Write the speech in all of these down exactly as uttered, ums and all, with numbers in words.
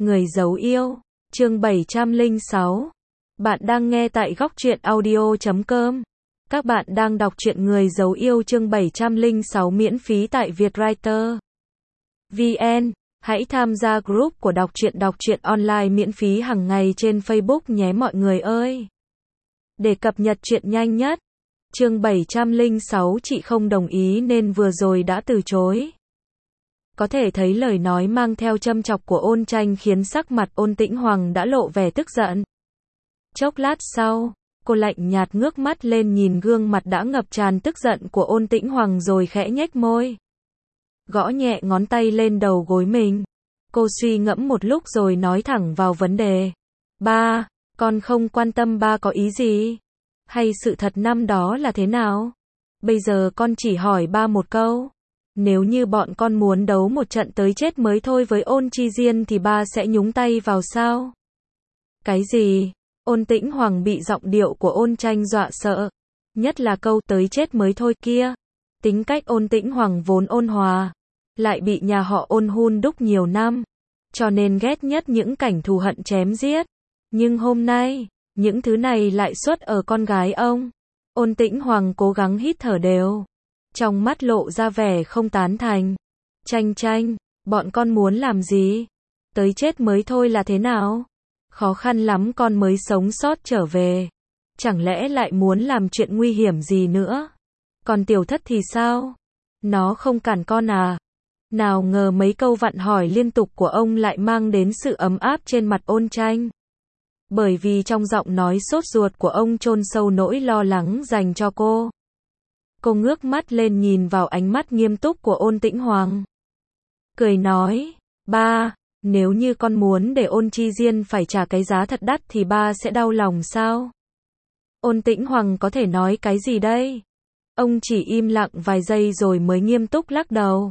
Người giấu yêu, chương bảy trăm lẻ sáu. Bạn đang nghe tại góc truyện audio chấm com. Các bạn đang đọc truyện Người giấu yêu chương bảy trăm lẻ sáu miễn phí tại Vietwriter chấm vn. Hãy tham gia group của đọc truyện đọc truyện online miễn phí hàng ngày trên Facebook nhé mọi người ơi. Để cập nhật truyện nhanh nhất. Chương bảy trăm lẻ sáu chị không đồng ý nên vừa rồi đã từ chối. Có thể thấy lời nói mang theo châm chọc của Ôn Tranh khiến sắc mặt Ôn Tĩnh Hoàng đã lộ vẻ tức giận. Chốc lát sau, cô lạnh nhạt ngước mắt lên nhìn gương mặt đã ngập tràn tức giận của Ôn Tĩnh Hoàng rồi khẽ nhếch môi. Gõ nhẹ ngón tay lên đầu gối mình. Cô suy ngẫm một lúc rồi nói thẳng vào vấn đề. Ba, con không quan tâm ba có ý gì? Hay sự thật năm đó là thế nào? Bây giờ con chỉ hỏi ba một câu. Nếu như bọn con muốn đấu một trận tới chết mới thôi với Ôn Chi Diên thì ba sẽ nhúng tay vào sao? Cái gì? Ôn Tĩnh Hoàng bị giọng điệu của Ôn Tranh dọa sợ. Nhất là câu tới chết mới thôi kia. Tính cách Ôn Tĩnh Hoàng vốn ôn hòa. Lại bị nhà họ Ôn hun đúc nhiều năm. Cho nên ghét nhất những cảnh thù hận chém giết. Nhưng hôm nay, những thứ này lại xuất ở con gái ông. Ôn Tĩnh Hoàng cố gắng hít thở đều. Trong mắt lộ ra vẻ không tán thành. Tranh Tranh, bọn con muốn làm gì? Tới chết mới thôi là thế nào? Khó khăn lắm con mới sống sót trở về. Chẳng lẽ lại muốn làm chuyện nguy hiểm gì nữa? Còn Tiểu Thất thì sao? Nó không cản con à? Nào ngờ mấy câu vặn hỏi liên tục của ông lại mang đến sự ấm áp trên mặt Ôn Tranh. Bởi vì trong giọng nói sốt ruột của ông chôn sâu nỗi lo lắng dành cho cô. Cô ngước mắt lên nhìn vào ánh mắt nghiêm túc của Ôn Tĩnh Hoàng. Cười nói, ba, nếu như con muốn để Ôn Chi Diên phải trả cái giá thật đắt thì ba sẽ đau lòng sao? Ôn Tĩnh Hoàng có thể nói cái gì đây? Ông chỉ im lặng vài giây rồi mới nghiêm túc lắc đầu.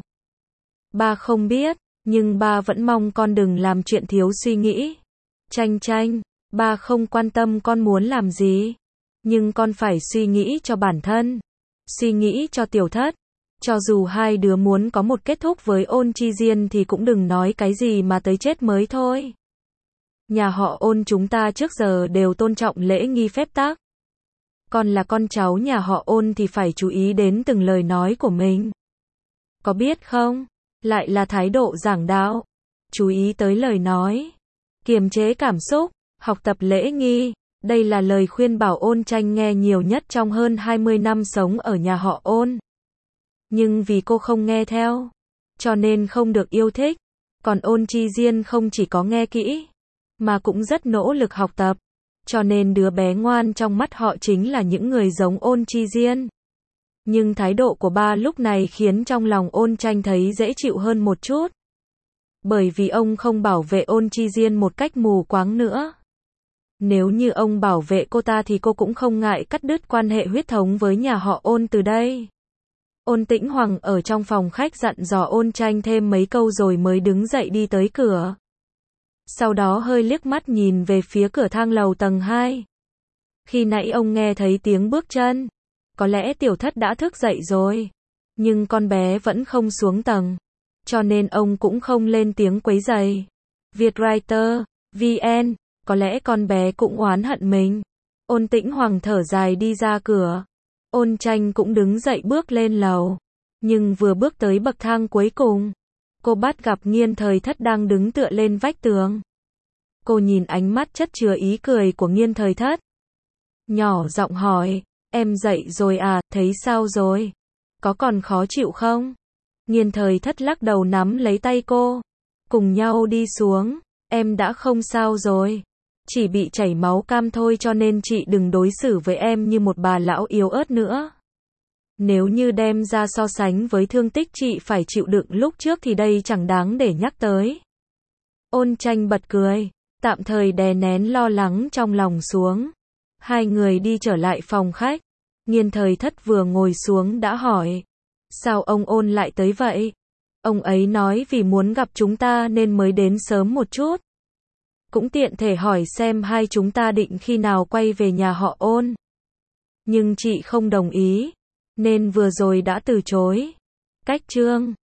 Ba không biết, nhưng ba vẫn mong con đừng làm chuyện thiếu suy nghĩ. Tranh Tranh, ba không quan tâm con muốn làm gì, nhưng con phải suy nghĩ cho bản thân. Suy nghĩ cho Tiểu Thất. Cho dù hai đứa muốn có một kết thúc với Ôn Chi Diên thì cũng đừng nói cái gì mà tới chết mới thôi. Nhà họ Ôn chúng ta trước giờ đều tôn trọng lễ nghi phép tắc. Con là con cháu nhà họ Ôn thì phải chú ý đến từng lời nói của mình. Có biết không? Lại là thái độ giảng đạo. Chú ý tới lời nói. Kiềm chế cảm xúc. Học tập lễ nghi. Đây là lời khuyên bảo Ôn Tranh nghe nhiều nhất trong hơn hai mươi năm sống ở nhà họ Ôn. Nhưng vì cô không nghe theo, cho nên không được yêu thích. Còn Ôn Chi Diên không chỉ có nghe kỹ, mà cũng rất nỗ lực học tập. Cho nên đứa bé ngoan trong mắt họ chính là những người giống Ôn Chi Diên. Nhưng thái độ của ba lúc này khiến trong lòng Ôn Tranh thấy dễ chịu hơn một chút. Bởi vì ông không bảo vệ Ôn Chi Diên một cách mù quáng nữa. Nếu như ông bảo vệ cô ta thì cô cũng không ngại cắt đứt quan hệ huyết thống với nhà họ Ôn từ đây. Ôn Tĩnh Hoàng ở trong phòng khách dặn dò Ôn Tranh thêm mấy câu rồi mới đứng dậy đi tới cửa. Sau đó hơi liếc mắt nhìn về phía cửa thang lầu tầng hai. Khi nãy ông nghe thấy tiếng bước chân. Có lẽ Tiểu Thất đã thức dậy rồi. Nhưng con bé vẫn không xuống tầng. Cho nên ông cũng không lên tiếng quấy rầy. Vietwriter chấm vn. Có lẽ con bé cũng oán hận mình. Ôn Tĩnh Hoàng thở dài đi ra cửa. Ôn Tranh cũng đứng dậy bước lên lầu. Nhưng vừa bước tới bậc thang cuối cùng, cô bắt gặp Nghiên Thời Thất đang đứng tựa lên vách tường. Cô nhìn ánh mắt chất chứa ý cười của Nghiên Thời Thất. Nhỏ giọng hỏi, em dậy rồi à, thấy sao rồi? Có còn khó chịu không? Nghiên Thời Thất lắc đầu nắm lấy tay cô. Cùng nhau đi xuống, em đã không sao rồi. Chỉ bị chảy máu cam thôi cho nên chị đừng đối xử với em như một bà lão yếu ớt nữa. Nếu như đem ra so sánh với thương tích chị phải chịu đựng lúc trước thì đây chẳng đáng để nhắc tới. Ôn Tranh bật cười, tạm thời đè nén lo lắng trong lòng xuống. Hai người đi trở lại phòng khách. Nghiên Thời Thất vừa ngồi xuống đã hỏi. Sao ông Ôn lại tới vậy? Ông ấy nói vì muốn gặp chúng ta nên mới đến sớm một chút. Cũng tiện thể hỏi xem hai chúng ta định khi nào quay về nhà họ Ôn. Nhưng chị không đồng ý, nên vừa rồi đã từ chối. Cách chương